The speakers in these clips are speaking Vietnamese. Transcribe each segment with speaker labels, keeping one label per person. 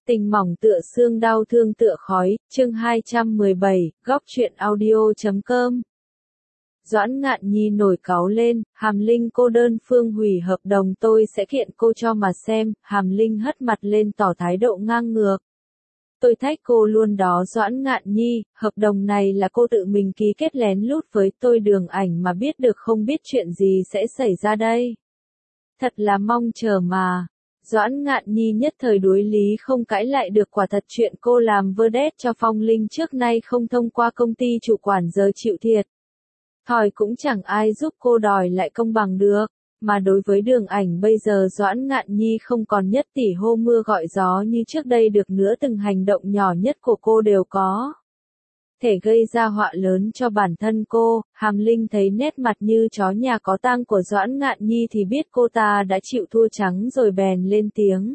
Speaker 1: Tình mỏng tựa xương đau thương tựa khói, chương 217, góc truyện audio.com. Doãn Ngạn Nhi nổi cáu lên, Hàm Linh cô đơn phương hủy hợp đồng tôi sẽ kiện cô cho mà xem, Hàm Linh hất mặt lên tỏ thái độ ngang ngược. Tôi thách cô luôn đó Doãn Ngạn Nhi, hợp đồng này là cô tự mình ký kết lén lút với tôi Đường Ảnh mà biết được không biết chuyện gì sẽ xảy ra đây. Thật là mong chờ mà. Doãn Ngạn Nhi nhất thời đối lý không cãi lại được, quả thật chuyện cô làm vedette cho Phong Linh trước nay không thông qua công ty chủ quản giờ chịu thiệt. Thòi cũng chẳng ai giúp cô đòi lại công bằng được, mà đối với Đường Ảnh bây giờ Doãn Ngạn Nhi không còn nhất tỷ hô mưa gọi gió như trước đây được nữa, từng hành động nhỏ nhất của cô đều có thể gây ra họa lớn cho bản thân cô. Hàm Linh thấy nét mặt như chó nhà có tang của Doãn Ngạn Nhi thì biết cô ta đã chịu thua trắng rồi bèn lên tiếng.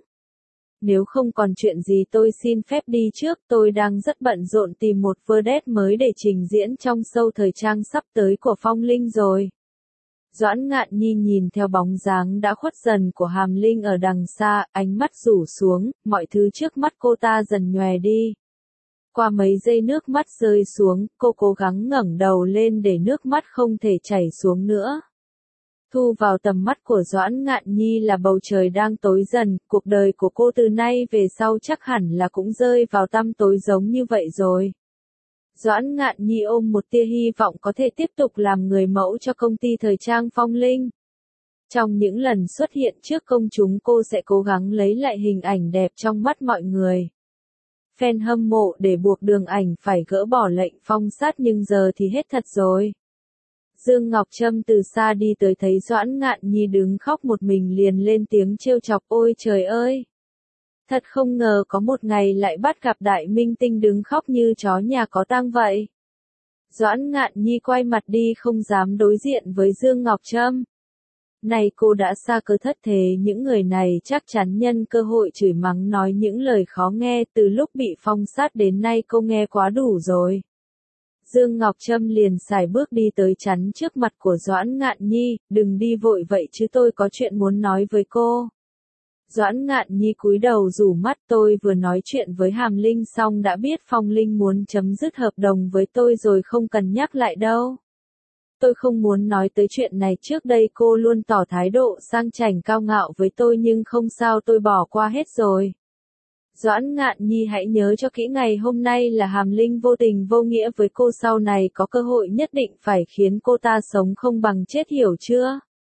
Speaker 1: Nếu không còn chuyện gì tôi xin phép đi trước, tôi đang rất bận rộn tìm một vedette mới để trình diễn trong show thời trang sắp tới của Phong Linh rồi. Doãn Ngạn Nhi nhìn theo bóng dáng đã khuất dần của Hàm Linh ở đằng xa, ánh mắt rủ xuống, mọi thứ trước mắt cô ta dần nhòe đi. Qua mấy giây nước mắt rơi xuống, cô cố gắng ngẩng đầu lên để nước mắt không thể chảy xuống nữa. Thu vào tầm mắt của Doãn Ngạn Nhi là bầu trời đang tối dần, cuộc đời của cô từ nay về sau chắc hẳn là cũng rơi vào tăm tối giống như vậy rồi. Doãn Ngạn Nhi ôm một tia hy vọng có thể tiếp tục làm người mẫu cho công ty thời trang Phong Linh. Trong những lần xuất hiện trước công chúng cô sẽ cố gắng lấy lại hình ảnh đẹp trong mắt mọi người. Fan hâm mộ để buộc Đường Ảnh phải gỡ bỏ lệnh phong sát, nhưng giờ thì hết thật rồi. Dương Ngọc Trâm từ xa đi tới thấy Doãn Ngạn Nhi đứng khóc một mình liền lên tiếng trêu chọc, ôi trời ơi! Thật không ngờ có một ngày lại bắt gặp đại minh tinh đứng khóc như chó nhà có tang vậy. Doãn Ngạn Nhi quay mặt đi không dám đối diện với Dương Ngọc Trâm. Này cô đã xa cơ thất thế, những người này chắc chắn nhân cơ hội chửi mắng nói những lời khó nghe, từ lúc bị phong sát đến nay cô nghe quá đủ rồi. Dương Ngọc Trâm liền sải bước đi tới chắn trước mặt của Doãn Ngạn Nhi, đừng đi vội vậy chứ tôi có chuyện muốn nói với cô. Doãn Ngạn Nhi cúi đầu rủ mắt, tôi vừa nói chuyện với Hàm Linh xong đã biết Phong Linh muốn chấm dứt hợp đồng với tôi rồi, không cần nhắc lại đâu. Tôi không muốn nói tới chuyện này, trước đây cô luôn tỏ thái độ sang chảnh cao ngạo với tôi nhưng không sao, tôi bỏ qua hết rồi. Doãn Ngạn Nhi hãy nhớ cho kỹ, ngày hôm nay là Hàm Linh vô tình vô nghĩa với cô, sau này có cơ hội nhất định phải khiến cô ta sống không bằng chết, hiểu chưa?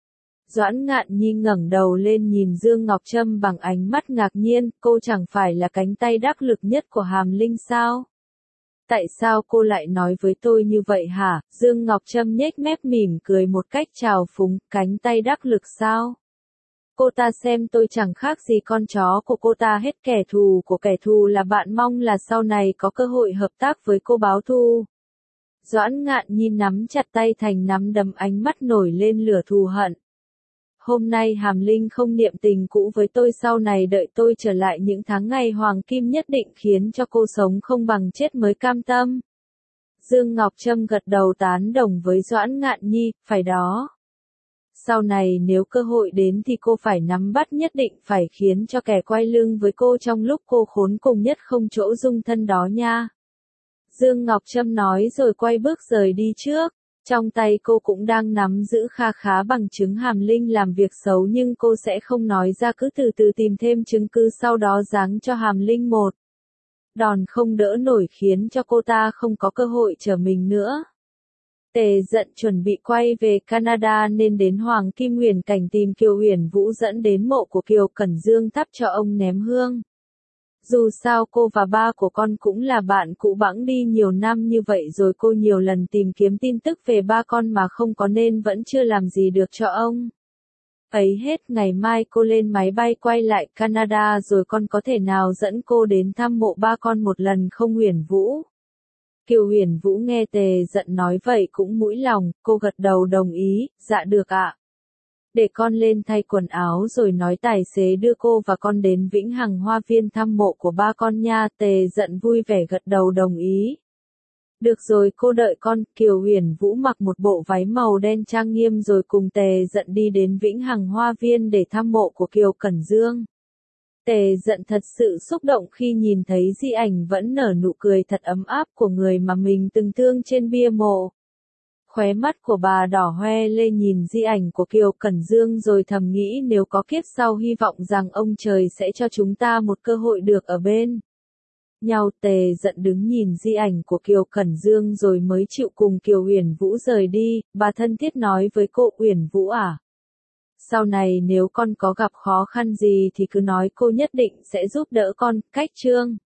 Speaker 1: Doãn Ngạn Nhi ngẩng đầu lên nhìn Dương Ngọc Trâm bằng ánh mắt ngạc nhiên, cô chẳng phải là cánh tay đắc lực nhất của Hàm Linh sao? Tại sao cô lại nói với tôi như vậy hả? Dương Ngọc Trâm nhếch mép mỉm cười một cách trào phúng, cánh tay đắc lực sao? Cô ta xem tôi chẳng khác gì con chó của cô ta hết, kẻ thù của kẻ thù là bạn, mong là sau này có cơ hội hợp tác với cô báo thù. Doãn Ngạn Nhi nắm chặt tay thành nắm đấm, ánh mắt nổi lên lửa thù hận. Hôm nay Hàm Linh không niệm tình cũ với tôi, sau này đợi tôi trở lại những tháng ngày hoàng kim nhất định khiến cho cô sống không bằng chết mới cam tâm. Dương Ngọc Trâm gật đầu tán đồng với Doãn Ngạn Nhi, phải đó. Sau này nếu cơ hội đến thì cô phải nắm bắt, nhất định phải khiến cho kẻ quay lưng với cô trong lúc cô khốn cùng nhất không chỗ dung thân đó nha. Dương Ngọc Trâm nói rồi quay bước rời đi trước. Trong tay cô cũng đang nắm giữ kha khá bằng chứng Hàm Linh làm việc xấu, nhưng cô sẽ không nói ra, cứ từ từ tìm thêm chứng cứ, sau đó giáng cho Hàm Linh một đòn không đỡ nổi khiến cho cô ta không có cơ hội trở mình nữa. Tề Dận chuẩn bị quay về Canada nên đến Hoàng Kim Huyền Cảnh tìm Kiều Huyền Vũ, dẫn đến mộ của Kiều Cẩn Dương thắp cho ông ném hương. Dù sao cô và ba của con cũng là bạn cũ bẵng đi nhiều năm như vậy rồi, cô nhiều lần tìm kiếm tin tức về ba con mà không có nên vẫn chưa làm gì được cho ông ấy hết. Ngày mai cô lên máy bay quay lại Canada rồi con có thể nào dẫn cô đến thăm mộ ba con một lần không Huyền Vũ? Kiều Huyền Vũ nghe Tề Dận nói vậy cũng mũi lòng, cô gật đầu đồng ý, dạ được ạ. Để con lên thay quần áo rồi nói tài xế đưa cô và con đến Vĩnh Hằng Hoa Viên thăm mộ của ba con nha. Tề Dận vui vẻ gật đầu đồng ý. Được rồi, cô đợi con. Kiều Huyền Vũ mặc một bộ váy màu đen trang nghiêm rồi cùng Tề Dận đi đến Vĩnh Hằng Hoa Viên để thăm mộ của Kiều Cẩn Dương. Tề Dận thật sự xúc động khi nhìn thấy di ảnh vẫn nở nụ cười thật ấm áp của người mà mình từng thương trên bia mộ. Khóe mắt của bà đỏ hoe lên nhìn di ảnh của Kiều Cẩn Dương rồi thầm nghĩ nếu có kiếp sau hy vọng rằng ông trời sẽ cho chúng ta một cơ hội được ở bên nhau. Tề Dận đứng nhìn di ảnh của Kiều Cẩn Dương rồi mới chịu cùng Kiều Uyển Vũ rời đi. Bà thân thiết nói với cô: Uyển Vũ à, sau này nếu con có gặp khó khăn gì thì cứ nói, cô nhất định sẽ giúp đỡ con. Cách chương